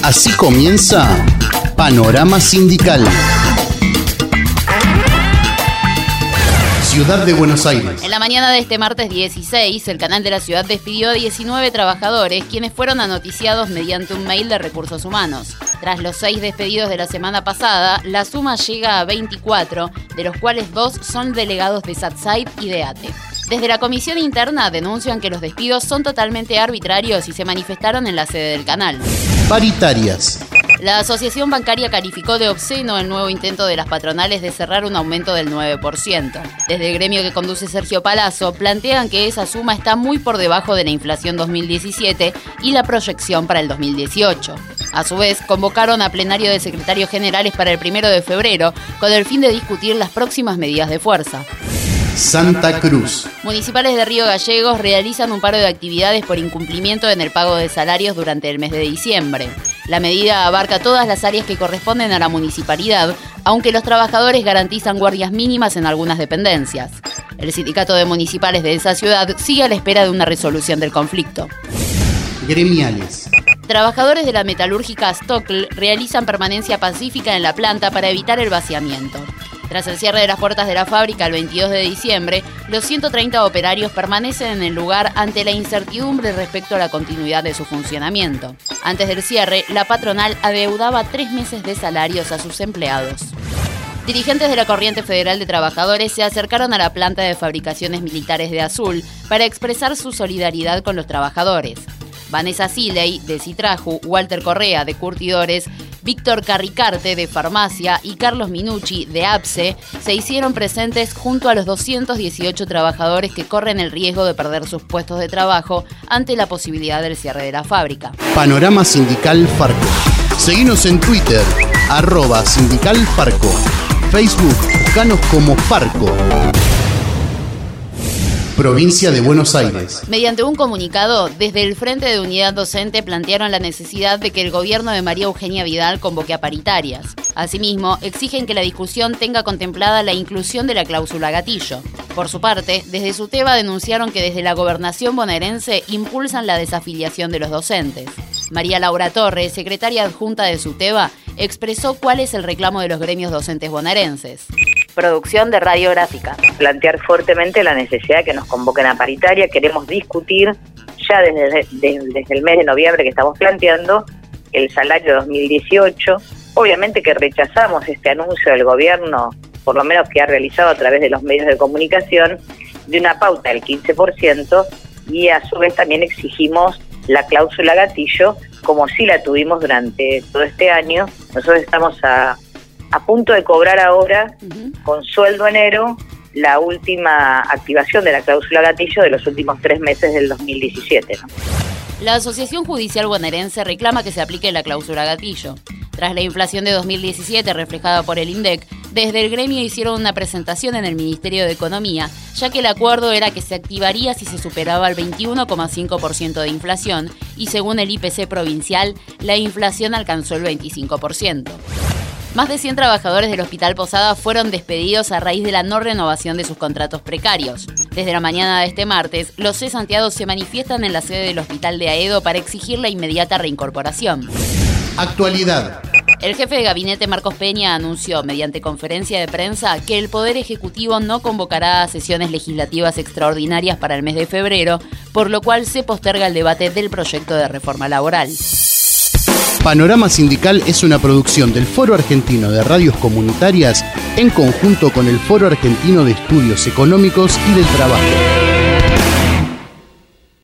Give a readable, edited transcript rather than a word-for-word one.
Así comienza Panorama Sindical. Ciudad de Buenos Aires. En la mañana de este martes 16, el canal de la ciudad despidió a 19 trabajadores, quienes fueron anoticiados mediante un mail de Recursos Humanos. Tras los 6 despedidos de la semana pasada, la suma llega a 24, de los cuales 2 son delegados de SATSAID y de ATE. Desde la comisión interna denuncian que los despidos son totalmente arbitrarios y se manifestaron en la sede del canal. Paritarias. La Asociación Bancaria calificó de obsceno el nuevo intento de las patronales de cerrar un aumento del 9%. Desde el gremio que conduce Sergio Palazzo, plantean que esa suma está muy por debajo de la inflación 2017 y la proyección para el 2018. A su vez, convocaron a plenario de secretarios generales para el 1 de febrero, con el fin de discutir las próximas medidas de fuerza. Santa Cruz. Municipales de Río Gallegos realizan un paro de actividades por incumplimiento en el pago de salarios durante el mes de diciembre. La medida abarca todas las áreas que corresponden a la municipalidad, aunque los trabajadores garantizan guardias mínimas en algunas dependencias. El sindicato de municipales de esa ciudad sigue a la espera de una resolución del conflicto. Gremiales. Trabajadores de la metalúrgica Stocl realizan permanencia pacífica en la planta para evitar el vaciamiento. Tras el cierre de las puertas de la fábrica el 22 de diciembre, los 130 operarios permanecen en el lugar ante la incertidumbre respecto a la continuidad de su funcionamiento. Antes del cierre, la patronal adeudaba 3 meses de salarios a sus empleados. Dirigentes de la Corriente Federal de Trabajadores se acercaron a la planta de fabricaciones militares de Azul para expresar su solidaridad con los trabajadores. Vanessa Siley, de Citraju, Walter Correa, de Curtidores, Víctor Carricarte, de Farmacia, y Carlos Minucci, de APSE, se hicieron presentes junto a los 218 trabajadores que corren el riesgo de perder sus puestos de trabajo ante la posibilidad del cierre de la fábrica. Panorama Sindical Farco. Seguinos en Twitter, @sindicalfarco. Facebook, buscanos como Farco. Provincia de Buenos Aires. Mediante un comunicado, desde el Frente de Unidad Docente plantearon la necesidad de que el gobierno de María Eugenia Vidal convoque a paritarias. Asimismo, exigen que la discusión tenga contemplada la inclusión de la cláusula gatillo. Por su parte, desde SUTEBA denunciaron que desde la gobernación bonaerense impulsan la desafiliación de los docentes. María Laura Torres, secretaria adjunta de SUTEBA, expresó cuál es el reclamo de los gremios docentes bonaerenses. Producción de Radiográfica. Plantear fuertemente la necesidad de que nos convoquen a paritaria. Queremos discutir ya desde el mes de noviembre que estamos planteando el salario 2018. Obviamente que rechazamos este anuncio del gobierno, por lo menos que ha realizado a través de los medios de comunicación, de una pauta del 15%, y a su vez también exigimos la cláusula gatillo, como sí la tuvimos durante todo este año. Nosotros estamos a punto de cobrar ahora, con sueldo enero, la última activación de la cláusula gatillo de los últimos 3 meses del 2017, ¿no? La Asociación Judicial Bonaerense reclama que se aplique la cláusula gatillo. Tras la inflación de 2017 reflejada por el INDEC, desde el gremio hicieron una presentación en el Ministerio de Economía, ya que el acuerdo era que se activaría si se superaba el 21,5% de inflación y según el IPC provincial, la inflación alcanzó el 25%. Más de 100 trabajadores del Hospital Posada fueron despedidos a raíz de la no renovación de sus contratos precarios. Desde la mañana de este martes, los cesanteados se manifiestan en la sede del Hospital de Aedo para exigir la inmediata reincorporación. Actualidad. El jefe de gabinete Marcos Peña anunció mediante conferencia de prensa que el Poder Ejecutivo no convocará a sesiones legislativas extraordinarias para el mes de febrero, por lo cual se posterga el debate del proyecto de reforma laboral. Panorama Sindical es una producción del Foro Argentino de Radios Comunitarias en conjunto con el Foro Argentino de Estudios Económicos y del Trabajo.